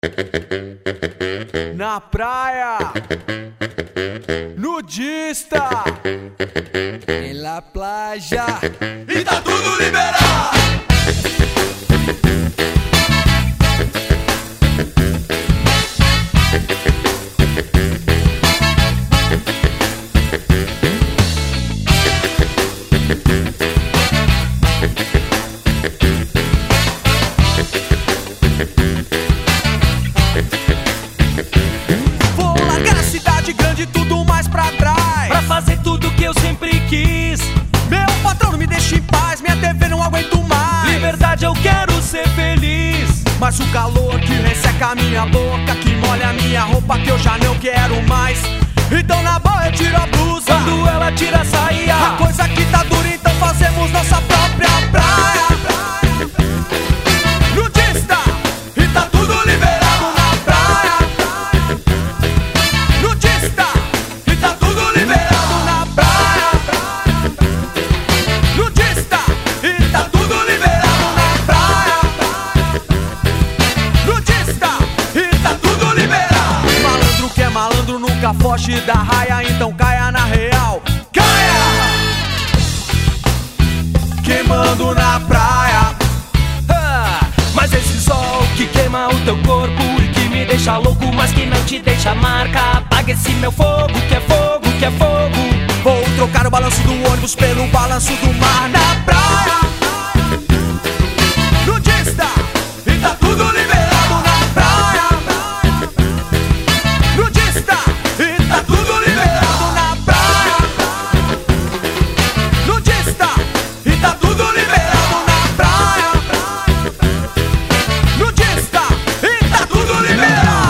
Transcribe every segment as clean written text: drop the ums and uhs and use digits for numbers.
Na praia, nudista, em la playa, e tá tudo liberado. vou largar a cidade grande, tudo mais pra trás, pra fazer tudo que eu sempre quis. meu patrão não me deixa em paz, minha TV não aguento mais. Liberdade, eu quero ser feliz. Mas o calor que resseca a minha boca, que molha a minha roupa, que eu já não quero mais. Então na boa eu tiro a blusa, Quando ela tira a saia, a coisa que tá dura, então fazemos nossa própria praia. Nudista, E tá tudo liberado. na praia. Nudista, E tá tudo liberado. na praia. Nudista, E tá tudo liberado. na praia. Nudista, E tá tudo liberado. malandro que é malandro nunca foge da raia, então caia na real. Caia! Queimando na praia. mas esse sol que queima o teu corpo e que me deixa louco, mas que não te deixa marca. Apaga esse meu fogo, que é fogo, que é fogo. Vou trocar o balanço do ônibus pelo balanço do mar na praia. Nudista, E tá tudo liberado. na praia. Nudista, E tá tudo liberado. na praia. Nudista, E tá tudo liberado. na praia. Nudista, e tá Tudo liberado.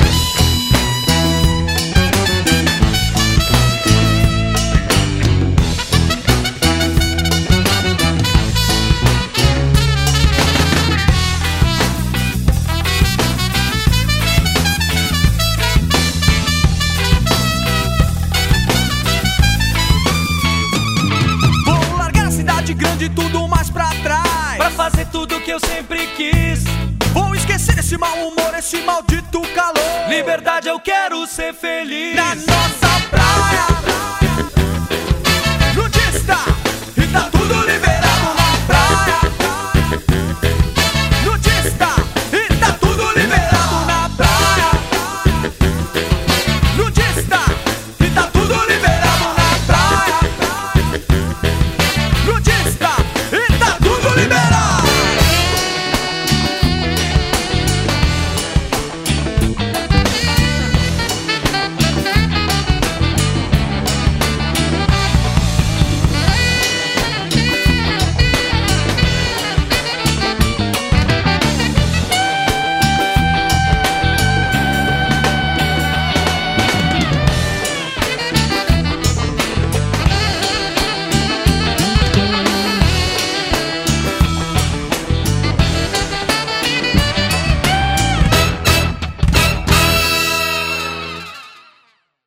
vou largar a cidade grande, tudo mais pra trás. Pra fazer tudo que eu sempre quis. Vou esquecer esse mau humor, esse maldito calor. Liberdade, eu quero ser feliz. Na nossa praia.